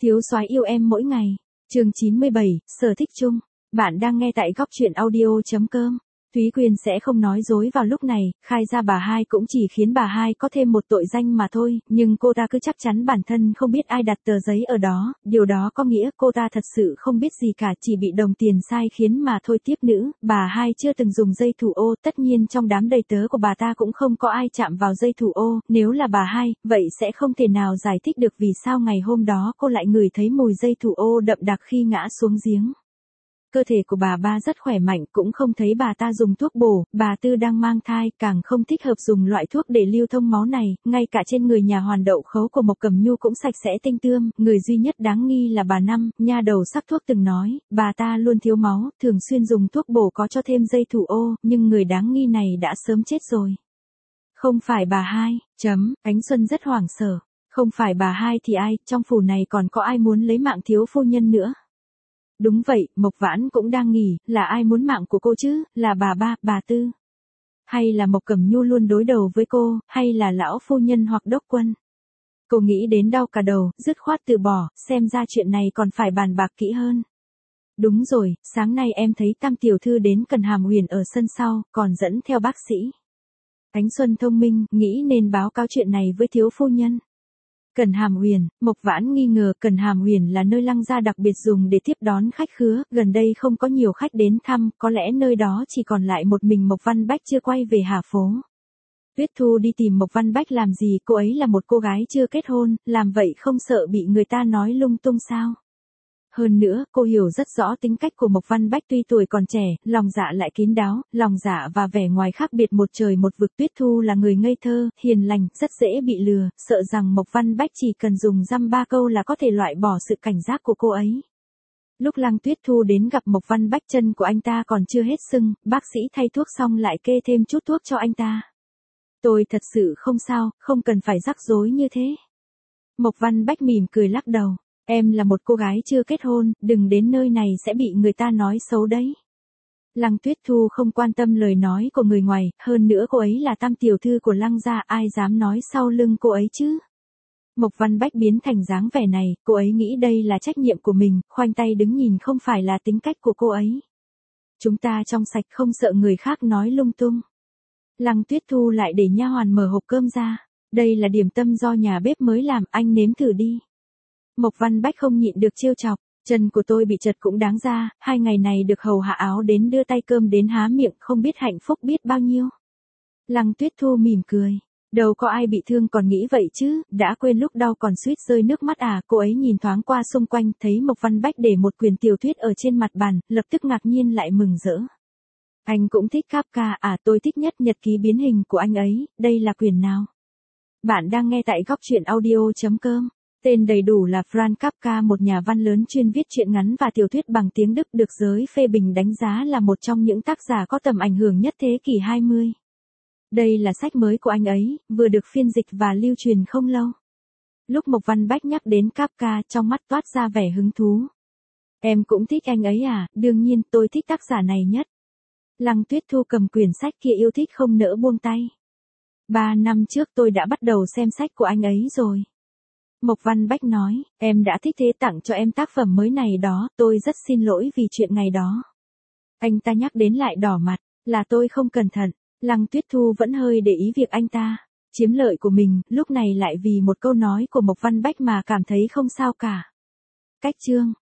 Thiếu soái yêu em mỗi ngày. Chương 97, sở thích chung. Bạn đang nghe tại góc truyện audio.com. Thúy Quyền sẽ không nói dối vào lúc này, khai ra bà hai cũng chỉ khiến bà hai có thêm một tội danh mà thôi, nhưng cô ta cứ chắc chắn bản thân không biết ai đặt tờ giấy ở đó, điều đó có nghĩa cô ta thật sự không biết gì cả, chỉ bị đồng tiền sai khiến mà thôi. Tiếp nữ, bà hai chưa từng dùng dây thủ ô, tất nhiên trong đám đầy tớ của bà ta cũng không có ai chạm vào dây thủ ô, nếu là bà hai, vậy sẽ không thể nào giải thích được vì sao ngày hôm đó cô lại ngửi thấy mùi dây thủ ô đậm đặc khi ngã xuống giếng. Cơ thể của bà ba rất khỏe mạnh, cũng không thấy bà ta dùng thuốc bổ, bà Tư đang mang thai, càng không thích hợp dùng loại thuốc để lưu thông máu này, ngay cả trên người nhà hoàn đậu khấu của Mộc Cẩm Nhu cũng sạch sẽ tinh tươm, người duy nhất đáng nghi là bà Năm, nha đầu sắc thuốc từng nói, bà ta luôn thiếu máu, thường xuyên dùng thuốc bổ có cho thêm dây thủ ô, nhưng người đáng nghi này đã sớm chết rồi. Không phải bà hai, Ánh Xuân rất hoảng sợ, không phải bà hai thì ai, trong phủ này còn có ai muốn lấy mạng thiếu phu nhân nữa. Đúng vậy, Mộc Vãn cũng đang nghỉ, là ai muốn mạng của cô chứ, là bà ba, bà Tư? Hay là Mộc Cẩm Nhu luôn đối đầu với cô, hay là lão phu nhân hoặc đốc quân? Cô nghĩ đến đau cả đầu, dứt khoát từ bỏ, xem ra chuyện này còn phải bàn bạc kỹ hơn. Đúng rồi, sáng nay em thấy Tam tiểu thư đến Cần Hàm Huyền ở sân sau, còn dẫn theo bác sĩ. Ánh Xuân thông minh, nghĩ nên báo cáo chuyện này với thiếu phu nhân. Cần Hàm Huyền, Mộc Vãn nghi ngờ Cần Hàm Huyền là nơi Lăng gia đặc biệt dùng để tiếp đón khách khứa, gần đây không có nhiều khách đến thăm, có lẽ nơi đó chỉ còn lại một mình Mộc Văn Bách chưa quay về Hà Phố. Tuyết Thu đi tìm Mộc Văn Bách làm gì, cô ấy là một cô gái chưa kết hôn, làm vậy không sợ bị người ta nói lung tung sao? Hơn nữa, cô hiểu rất rõ tính cách của Mộc Văn Bách, tuy tuổi còn trẻ, lòng dạ lại kín đáo, lòng dạ và vẻ ngoài khác biệt một trời một vực. Tuyết Thu là người ngây thơ, hiền lành, rất dễ bị lừa, sợ rằng Mộc Văn Bách chỉ cần dùng dăm ba câu là có thể loại bỏ sự cảnh giác của cô ấy. Lúc Lăng Tuyết Thu đến gặp Mộc Văn Bách, chân của anh ta còn chưa hết sưng, bác sĩ thay thuốc xong lại kê thêm chút thuốc cho anh ta. Tôi thật sự không sao, không cần phải rắc rối như thế. Mộc Văn Bách mỉm cười lắc đầu. Em là một cô gái chưa kết hôn, đừng đến nơi này sẽ bị người ta nói xấu đấy. Lăng Tuyết Thu không quan tâm lời nói của người ngoài, hơn nữa cô ấy là Tam tiểu thư của Lăng gia, ai dám nói sau lưng cô ấy chứ? Mộc Văn Bách biến thành dáng vẻ này, cô ấy nghĩ đây là trách nhiệm của mình, khoanh tay đứng nhìn không phải là tính cách của cô ấy. Chúng ta trong sạch không sợ người khác nói lung tung. Lăng Tuyết Thu lại để nha hoàn mở hộp cơm ra. Đây là điểm tâm do nhà bếp mới làm, anh nếm thử đi. Mộc Văn Bách không nhịn được trêu chọc, chân của tôi bị chật cũng đáng ra, 2 ngày này được hầu hạ áo đến đưa tay cơm đến há miệng, không biết hạnh phúc biết bao nhiêu. Lăng Tuyết Thu mỉm cười, đâu có ai bị thương còn nghĩ vậy chứ, đã quên lúc đau còn suýt rơi nước mắt à? Cô ấy nhìn thoáng qua xung quanh, thấy Mộc Văn Bách để một quyển tiểu thuyết ở trên mặt bàn, lập tức ngạc nhiên lại mừng rỡ. Anh cũng thích Kafka à? Tôi thích nhất nhật ký biến hình của anh ấy, đây là quyển nào? Bạn đang nghe tại góc truyện audio.com. Tên đầy đủ là Franz Kafka, một nhà văn lớn chuyên viết truyện ngắn và tiểu thuyết bằng tiếng Đức, được giới phê bình đánh giá là một trong những tác giả có tầm ảnh hưởng nhất thế kỷ 20. Đây là sách mới của anh ấy, vừa được phiên dịch và lưu truyền không lâu. Lúc Mộc Văn Bách nhắc đến Kafka, trong mắt toát ra vẻ hứng thú. Em cũng thích anh ấy à? Đương nhiên, tôi thích tác giả này nhất. Lăng Tuyết Thu cầm quyển sách kia yêu thích không nỡ buông tay. 3 năm trước tôi đã bắt đầu xem sách của anh ấy rồi. Mộc Văn Bách nói, em đã thích thế tặng cho em tác phẩm mới này đó, tôi rất xin lỗi vì chuyện ngày đó. Anh ta nhắc đến lại đỏ mặt, là tôi không cẩn thận. Lăng Tuyết Thu vẫn hơi để ý việc anh ta chiếm lợi của mình, lúc này lại vì một câu nói của Mộc Văn Bách mà cảm thấy không sao cả. Cách chương